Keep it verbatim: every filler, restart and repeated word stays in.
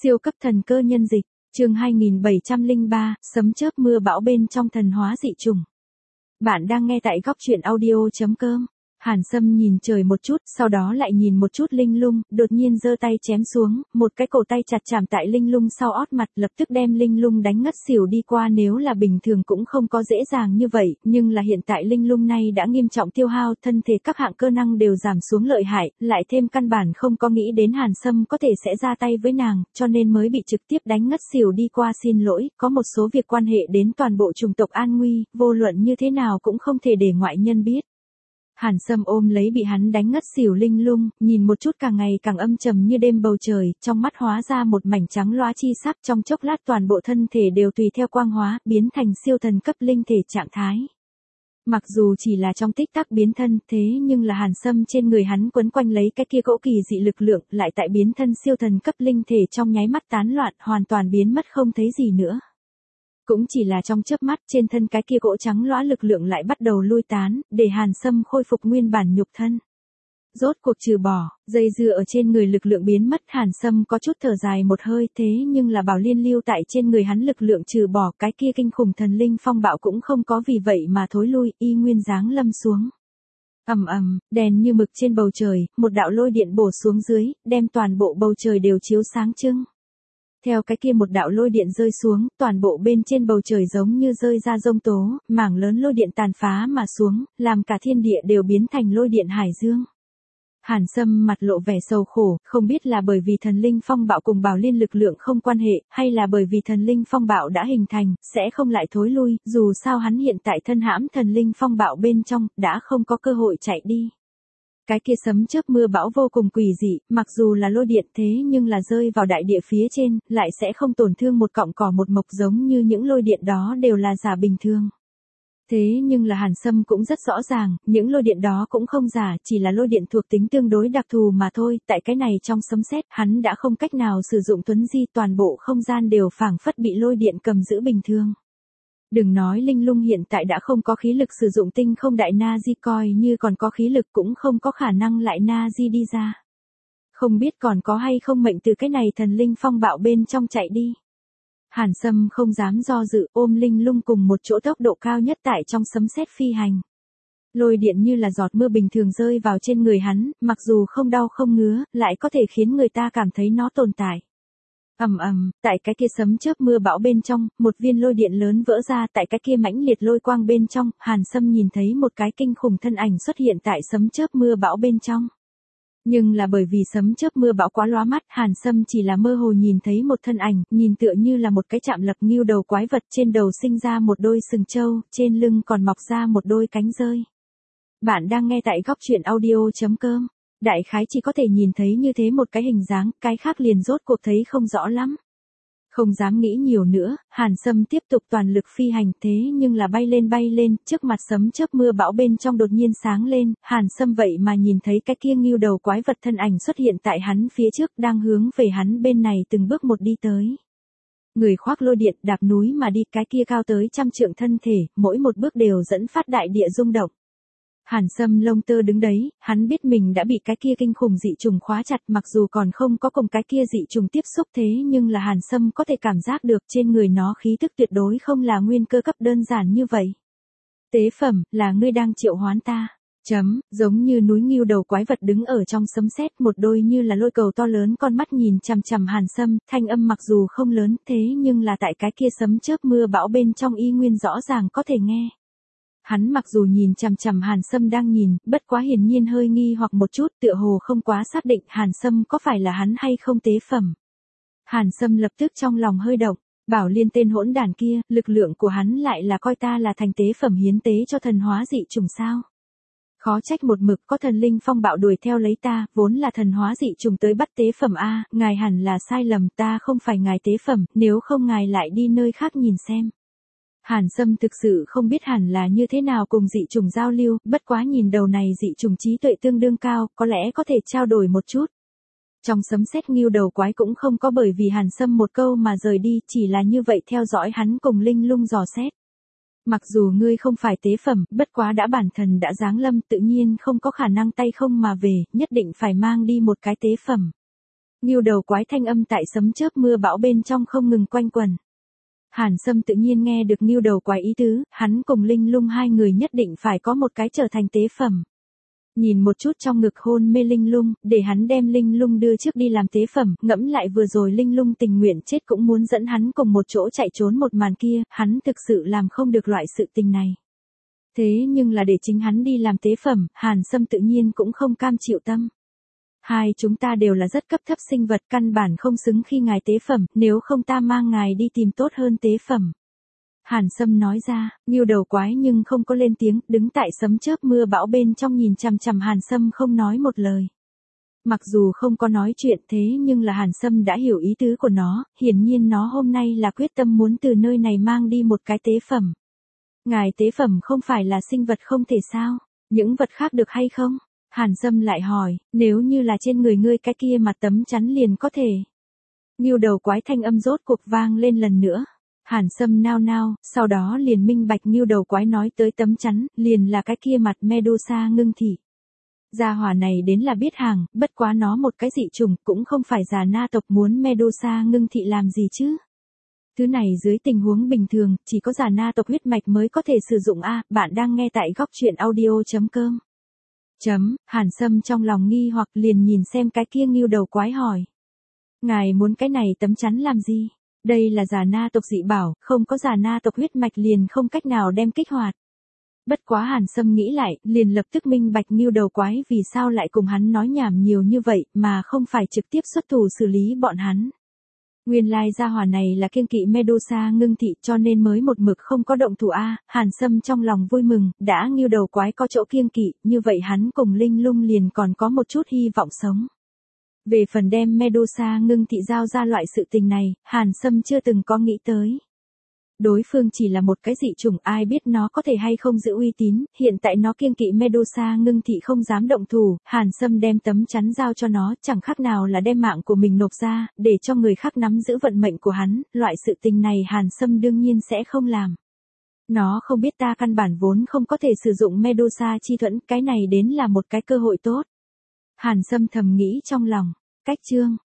Siêu cấp thần cơ nhân dịch, chương hai nghìn bảy trăm lẻ ba, sấm chớp mưa bão bên trong thần hóa dị trùng. Bạn đang nghe tại góc truyện audio chấm com. Hàn Sâm nhìn trời một chút, sau đó lại nhìn một chút Linh Lung, đột nhiên giơ tay chém xuống, một cái cổ tay chặt chạm tại Linh Lung sau ót mặt, lập tức đem Linh Lung đánh ngất xỉu đi qua. Nếu là bình thường cũng không có dễ dàng như vậy, nhưng là hiện tại Linh Lung này đã nghiêm trọng tiêu hao, thân thể các hạng cơ năng đều giảm xuống lợi hại, lại thêm căn bản không có nghĩ đến Hàn Sâm có thể sẽ ra tay với nàng, cho nên mới bị trực tiếp đánh ngất xỉu đi qua. Xin lỗi, có một số việc quan hệ đến toàn bộ chủng tộc an nguy, vô luận như thế nào cũng không thể để ngoại nhân biết. Hàn Sâm ôm lấy bị hắn đánh ngất xỉu Linh Lung, nhìn một chút càng ngày càng âm trầm như đêm bầu trời, trong mắt hóa ra một mảnh trắng loá chi sắc, trong chốc lát toàn bộ thân thể đều tùy theo quang hóa, biến thành siêu thần cấp linh thể trạng thái. Mặc dù chỉ là trong tích tắc biến thân, thế nhưng là Hàn Sâm trên người hắn quấn quanh lấy cái kia cỗ kỳ dị lực lượng, lại tại biến thân siêu thần cấp linh thể trong nháy mắt tán loạn, hoàn toàn biến mất không thấy gì nữa. Cũng chỉ là trong chớp mắt, trên thân cái kia gỗ trắng lõa lực lượng lại bắt đầu lui tán, để Hàn Sâm khôi phục nguyên bản nhục thân. Rốt cuộc trừ bỏ, dây dưa ở trên người lực lượng biến mất, Hàn Sâm có chút thở dài một hơi, thế nhưng là Bảo Liên lưu tại trên người hắn lực lượng trừ bỏ, cái kia kinh khủng thần linh phong bạo cũng không có vì vậy mà thối lui, y nguyên giáng lâm xuống. Ầm ầm, đèn như mực trên bầu trời, một đạo lôi điện bổ xuống dưới, đem toàn bộ bầu trời đều chiếu sáng trưng. Theo cái kia một đạo lôi điện rơi xuống, toàn bộ bên trên bầu trời giống như rơi ra giông tố, mảng lớn lôi điện tàn phá mà xuống, làm cả thiên địa đều biến thành lôi điện hải dương. Hàn Sâm mặt lộ vẻ sầu khổ, không biết là bởi vì thần linh phong bạo cùng Bảo Liên lực lượng không quan hệ, hay là bởi vì thần linh phong bạo đã hình thành, sẽ không lại thối lui, dù sao hắn hiện tại thân hãm thần linh phong bạo bên trong, đã không có cơ hội chạy đi. Cái kia sấm chớp mưa bão vô cùng quỷ dị, mặc dù là lôi điện thế nhưng là rơi vào đại địa phía trên, lại sẽ không tổn thương một cọng cỏ một mộc, giống như những lôi điện đó đều là giả bình thường. Thế nhưng là Hàn Sâm cũng rất rõ ràng, những lôi điện đó cũng không giả, chỉ là lôi điện thuộc tính tương đối đặc thù mà thôi, tại cái này trong sấm sét, hắn đã không cách nào sử dụng tuấn di, toàn bộ không gian đều phảng phất bị lôi điện cầm giữ bình thường. Đừng nói Linh Lung hiện tại đã không có khí lực sử dụng tinh không đại na di, coi như còn có khí lực cũng không có khả năng lại na di đi ra. Không biết còn có hay không mệnh từ cái này thần linh phong bạo bên trong chạy đi. Hàn Sâm không dám do dự, ôm Linh Lung cùng một chỗ tốc độ cao nhất tại trong sấm sét phi hành. Lôi điện như là giọt mưa bình thường rơi vào trên người hắn, mặc dù không đau không ngứa, lại có thể khiến người ta cảm thấy nó tồn tại. Ầm ầm, tại cái kia sấm chớp mưa bão bên trong, một viên lôi điện lớn vỡ ra, tại cái kia mãnh liệt lôi quang bên trong, Hàn Sâm nhìn thấy một cái kinh khủng thân ảnh xuất hiện tại sấm chớp mưa bão bên trong. Nhưng là bởi vì sấm chớp mưa bão quá lóa mắt, Hàn Sâm chỉ là mơ hồ nhìn thấy một thân ảnh, nhìn tựa như là một cái chạm lập ngưu đầu quái vật, trên đầu sinh ra một đôi sừng trâu, trên lưng còn mọc ra một đôi cánh rơi. Bạn đang nghe tại góc truyện audio chấm com. Đại khái chỉ có thể nhìn thấy như thế một cái hình dáng, cái khác liền rốt cuộc thấy không rõ lắm. Không dám nghĩ nhiều nữa, Hàn Sâm tiếp tục toàn lực phi hành, thế nhưng là bay lên bay lên, trước mặt sấm chớp mưa bão bên trong đột nhiên sáng lên, Hàn Sâm vậy mà nhìn thấy cái kia ngưu đầu quái vật thân ảnh xuất hiện tại hắn phía trước, đang hướng về hắn bên này từng bước một đi tới. Người khoác lôi điện đạp núi mà đi, cái kia cao tới trăm trượng thân thể, mỗi một bước đều dẫn phát đại địa rung động. Hàn Sâm lông tơ đứng đấy, hắn biết mình đã bị cái kia kinh khủng dị trùng khóa chặt, mặc dù còn không có cùng cái kia dị trùng tiếp xúc, thế nhưng là Hàn Sâm có thể cảm giác được trên người nó khí thức tuyệt đối không là nguyên cơ cấp đơn giản như vậy. Tế phẩm, là ngươi đang triệu hoán ta. Chấm, giống như núi ngưu đầu quái vật đứng ở trong sấm sét, một đôi như là lôi cầu to lớn con mắt nhìn chằm chằm Hàn Sâm, thanh âm mặc dù không lớn, thế nhưng là tại cái kia sấm chớp mưa bão bên trong y nguyên rõ ràng có thể nghe. Hắn mặc dù nhìn chằm chằm Hàn Sâm đang nhìn, bất quá hiển nhiên hơi nghi hoặc một chút, tựa hồ không quá xác định Hàn Sâm có phải là hắn hay không tế phẩm. Hàn Sâm lập tức trong lòng hơi động, Bảo Liên tên hỗn đản kia, lực lượng của hắn lại là coi ta là thành tế phẩm hiến tế cho thần hóa dị trùng sao. Khó trách một mực có thần linh phong bạo đuổi theo lấy ta, vốn là thần hóa dị trùng tới bắt tế phẩm a, ngài hẳn là sai lầm, ta không phải ngài tế phẩm, nếu không ngài lại đi nơi khác nhìn xem. Hàn Sâm thực sự không biết hẳn là như thế nào cùng dị trùng giao lưu, bất quá nhìn đầu này dị trùng trí tuệ tương đương cao, có lẽ có thể trao đổi một chút. Trong sấm sét ngưu đầu quái cũng không có bởi vì Hàn Sâm một câu mà rời đi, chỉ là như vậy theo dõi hắn cùng Linh Lung dò xét. Mặc dù ngươi không phải tế phẩm, bất quá đã bản thần đã giáng lâm, tự nhiên không có khả năng tay không mà về, nhất định phải mang đi một cái tế phẩm. Ngưu đầu quái thanh âm tại sấm chớp mưa bão bên trong không ngừng quanh quẩn. Hàn Sâm tự nhiên nghe được Ngưu đầu quái ý tứ, hắn cùng Linh Lung hai người nhất định phải có một cái trở thành tế phẩm. Nhìn một chút trong ngực hôn mê Linh Lung, để hắn đem Linh Lung đưa trước đi làm tế phẩm, ngẫm lại vừa rồi Linh Lung tình nguyện chết cũng muốn dẫn hắn cùng một chỗ chạy trốn một màn kia, hắn thực sự làm không được loại sự tình này. Thế nhưng là để chính hắn đi làm tế phẩm, Hàn Sâm tự nhiên cũng không cam chịu tâm. Hai chúng ta đều là rất cấp thấp sinh vật, căn bản không xứng khi ngài tế phẩm, nếu không ta mang ngài đi tìm tốt hơn tế phẩm. Hàn Sâm nói ra, Ngưu đầu quái nhưng không có lên tiếng, đứng tại sấm chớp mưa bão bên trong nhìn chằm chằm Hàn Sâm không nói một lời. Mặc dù không có nói chuyện thế nhưng là Hàn Sâm đã hiểu ý tứ của nó, hiển nhiên nó hôm nay là quyết tâm muốn từ nơi này mang đi một cái tế phẩm. Ngài tế phẩm không phải là sinh vật không thể sao, những vật khác được hay không? Hàn Sâm lại hỏi, nếu như là trên người ngươi cái kia mặt tấm chắn liền có thể. Ngưu đầu quái thanh âm rốt cuộc vang lên lần nữa. Hàn Sâm nao nao, sau đó liền minh bạch Ngưu đầu quái nói tới tấm chắn, liền là cái kia mặt Medusa ngưng thị. Gia hỏa này đến là biết hàng, bất quá nó một cái dị chủng, cũng không phải già na tộc muốn Medusa ngưng thị làm gì chứ. Thứ này dưới tình huống bình thường, chỉ có già na tộc huyết mạch mới có thể sử dụng a. Bạn đang nghe tại góc truyện audio chấm com. Chấm, Hàn Sâm trong lòng nghi hoặc liền nhìn xem cái kia Ngưu đầu quái hỏi. Ngài muốn cái này tấm chắn làm gì? Đây là già na tộc dị bảo, không có già na tộc huyết mạch liền không cách nào đem kích hoạt. Bất quá Hàn Sâm nghĩ lại, liền lập tức minh bạch Ngưu đầu quái vì sao lại cùng hắn nói nhảm nhiều như vậy, mà không phải trực tiếp xuất thủ xử lý bọn hắn. Nguyên lai gia hỏa này là kiêng kỵ Medusa ngưng thị cho nên mới một mực không có động thủ a. Hàn Sâm trong lòng vui mừng, đã Ngưu đầu quái có chỗ kiêng kỵ, như vậy hắn cùng Linh Lung liền còn có một chút hy vọng sống. Về phần đem Medusa ngưng thị giao ra loại sự tình này, Hàn Sâm chưa từng có nghĩ tới. Đối phương chỉ là một cái dị chủng, ai biết nó có thể hay không giữ uy tín, hiện tại nó kiêng kỵ Medusa ngưng thị không dám động thủ, Hàn Sâm đem tấm chắn giao cho nó, chẳng khác nào là đem mạng của mình nộp ra, để cho người khác nắm giữ vận mệnh của hắn, loại sự tình này Hàn Sâm đương nhiên sẽ không làm. Nó không biết ta căn bản vốn không có thể sử dụng Medusa chi thuẫn, cái này đến là một cái cơ hội tốt. Hàn Sâm thầm nghĩ trong lòng, cách chương.